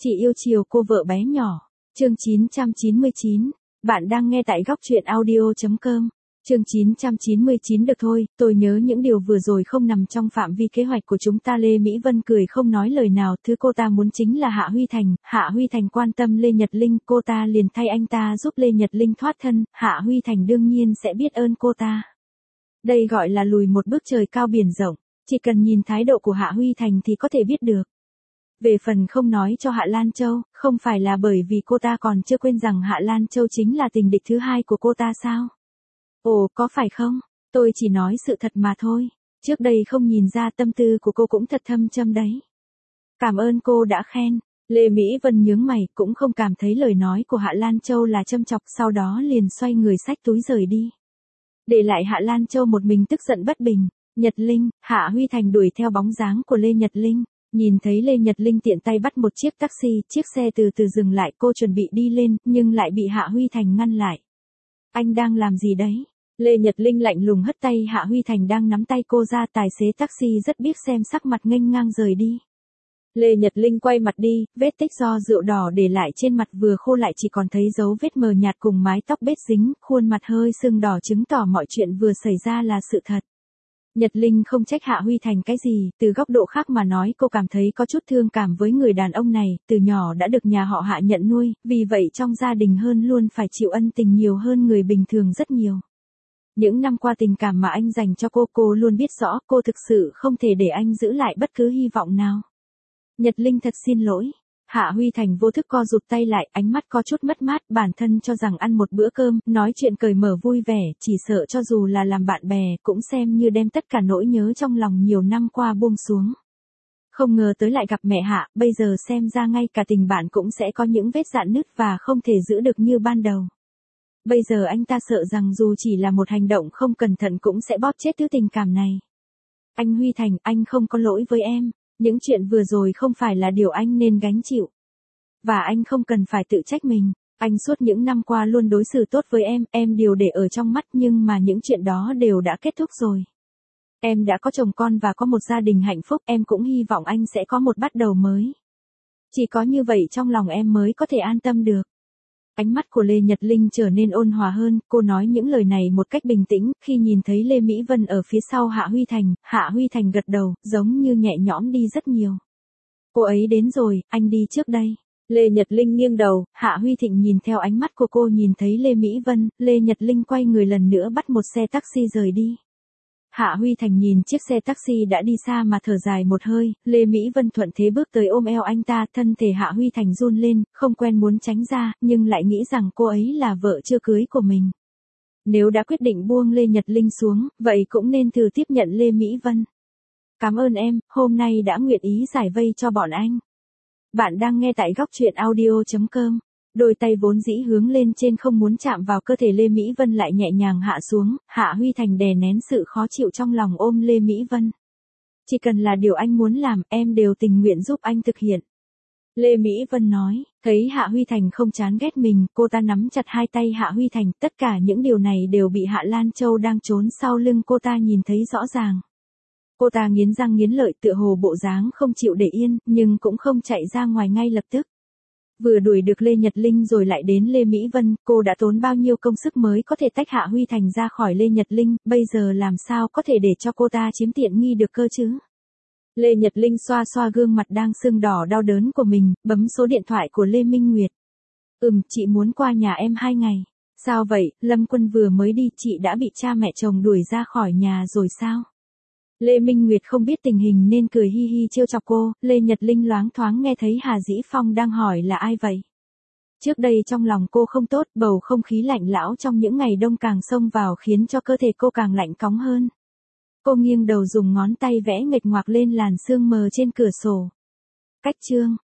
Chị yêu chiều cô vợ bé nhỏ. Chương 999. Bạn đang nghe tại góc truyện audio.com. Chương 999 được thôi, tôi nhớ những điều vừa rồi không nằm trong phạm vi kế hoạch của chúng ta. Lê Mỹ Vân cười không nói lời nào, thứ cô ta muốn chính là Hạ Huy Thành quan tâm Lê Nhật Linh, cô ta liền thay anh ta giúp Lê Nhật Linh thoát thân, Hạ Huy Thành đương nhiên sẽ biết ơn cô ta. Đây gọi là lùi một bước trời cao biển rộng, chỉ cần nhìn thái độ của Hạ Huy Thành thì có thể biết được. Về phần không nói cho Hạ Lan Châu, không phải là bởi vì cô ta còn chưa quên rằng Hạ Lan Châu chính là tình địch thứ hai của cô ta sao? Ồ, có phải không? Tôi chỉ nói sự thật mà thôi. Trước đây không nhìn ra tâm tư của cô cũng thật thâm châm đấy. Cảm ơn cô đã khen. Lê Mỹ Vân nhướng mày, cũng không cảm thấy lời nói của Hạ Lan Châu là châm chọc, sau đó liền xoay người xách túi rời đi. Để lại Hạ Lan Châu một mình tức giận bất bình. Nhật Linh, Hạ Huy Thành đuổi theo bóng dáng của Lê Nhật Linh. Nhìn thấy Lê Nhật Linh tiện tay bắt một chiếc taxi, chiếc xe từ từ dừng lại, cô chuẩn bị đi lên, nhưng lại bị Hạ Huy Thành ngăn lại. Anh đang làm gì đấy? Lê Nhật Linh lạnh lùng hất tay Hạ Huy Thành đang nắm tay cô ra, tài xế taxi rất biết xem sắc mặt nghênh ngang rời đi. Lê Nhật Linh quay mặt đi, vết tích do rượu đỏ để lại trên mặt vừa khô lại chỉ còn thấy dấu vết mờ nhạt cùng mái tóc bết dính, khuôn mặt hơi sưng đỏ chứng tỏ mọi chuyện vừa xảy ra là sự thật. Nhật Linh không trách Hạ Huy Thành cái gì, từ góc độ khác mà nói cô cảm thấy có chút thương cảm với người đàn ông này, từ nhỏ đã được nhà họ Hạ nhận nuôi, vì vậy trong gia đình hơn luôn phải chịu ân tình nhiều hơn người bình thường rất nhiều. Những năm qua tình cảm mà anh dành cho cô luôn biết rõ, cô thực sự không thể để anh giữ lại bất cứ hy vọng nào. Nhật Linh thật xin lỗi. Hạ Huy Thành vô thức co rụt tay lại, ánh mắt có chút mất mát, bản thân cho rằng ăn một bữa cơm, nói chuyện cởi mở vui vẻ, chỉ sợ cho dù là làm bạn bè, cũng xem như đem tất cả nỗi nhớ trong lòng nhiều năm qua buông xuống. Không ngờ tới lại gặp mẹ Hạ, bây giờ xem ra ngay cả tình bạn cũng sẽ có những vết rạn nứt và không thể giữ được như ban đầu. Bây giờ anh ta sợ rằng dù chỉ là một hành động không cẩn thận cũng sẽ bóp chết thứ tình cảm này. Anh Huy Thành, anh không có lỗi với em. Những chuyện vừa rồi không phải là điều anh nên gánh chịu. Và anh không cần phải tự trách mình. Anh suốt những năm qua luôn đối xử tốt với em đều để ở trong mắt, nhưng mà những chuyện đó đều đã kết thúc rồi. Em đã có chồng con và có một gia đình hạnh phúc, em cũng hy vọng anh sẽ có một bắt đầu mới. Chỉ có như vậy trong lòng em mới có thể an tâm được. Ánh mắt của Lê Nhật Linh trở nên ôn hòa hơn, cô nói những lời này một cách bình tĩnh, khi nhìn thấy Lê Mỹ Vân ở phía sau Hạ Huy Thành gật đầu, giống như nhẹ nhõm đi rất nhiều. Cô ấy đến rồi, anh đi trước đây. Lê Nhật Linh nghiêng đầu, Hạ Huy Thịnh nhìn theo ánh mắt của cô nhìn thấy Lê Mỹ Vân, Lê Nhật Linh quay người lần nữa bắt một xe taxi rời đi. Hạ Huy Thành nhìn chiếc xe taxi đã đi xa mà thở dài một hơi, Lê Mỹ Vân thuận thế bước tới ôm eo anh ta, thân thể Hạ Huy Thành run lên, không quen muốn tránh ra, nhưng lại nghĩ rằng cô ấy là vợ chưa cưới của mình. Nếu đã quyết định buông Lê Nhật Linh xuống, vậy cũng nên thử tiếp nhận Lê Mỹ Vân. Cảm ơn em, hôm nay đã nguyện ý giải vây cho bọn anh. Bạn đang nghe tại góc truyện audio.com. Đôi tay vốn dĩ hướng lên trên không muốn chạm vào cơ thể Lê Mỹ Vân lại nhẹ nhàng hạ xuống, Hạ Huy Thành đè nén sự khó chịu trong lòng ôm Lê Mỹ Vân. Chỉ cần là điều anh muốn làm, em đều tình nguyện giúp anh thực hiện. Lê Mỹ Vân nói, thấy Hạ Huy Thành không chán ghét mình, cô ta nắm chặt hai tay Hạ Huy Thành, tất cả những điều này đều bị Hạ Lan Châu đang trốn sau lưng cô ta nhìn thấy rõ ràng. Cô ta nghiến răng nghiến lợi tựa hồ bộ dáng không chịu để yên, nhưng cũng không chạy ra ngoài ngay lập tức. Vừa đuổi được Lê Nhật Linh rồi lại đến Lê Mỹ Vân, cô đã tốn bao nhiêu công sức mới có thể tách Hạ Huy Thành ra khỏi Lê Nhật Linh, bây giờ làm sao có thể để cho cô ta chiếm tiện nghi được cơ chứ? Lê Nhật Linh xoa xoa gương mặt đang sưng đỏ đau đớn của mình, bấm số điện thoại của Lê Minh Nguyệt. Chị muốn qua nhà em 2 ngày. Sao vậy, Lâm Quân vừa mới đi, chị đã bị cha mẹ chồng đuổi ra khỏi nhà rồi sao? Lê Minh Nguyệt không biết tình hình nên cười hi hi trêu chọc cô, Lê Nhật Linh loáng thoáng nghe thấy Hà Dĩ Phong đang hỏi là ai vậy. Trước đây trong lòng cô không tốt, bầu không khí lạnh lẽo trong những ngày đông càng xông vào khiến cho cơ thể cô càng lạnh cóng hơn. Cô nghiêng đầu dùng ngón tay vẽ nghịch ngoạc lên làn sương mờ trên cửa sổ. Cách chương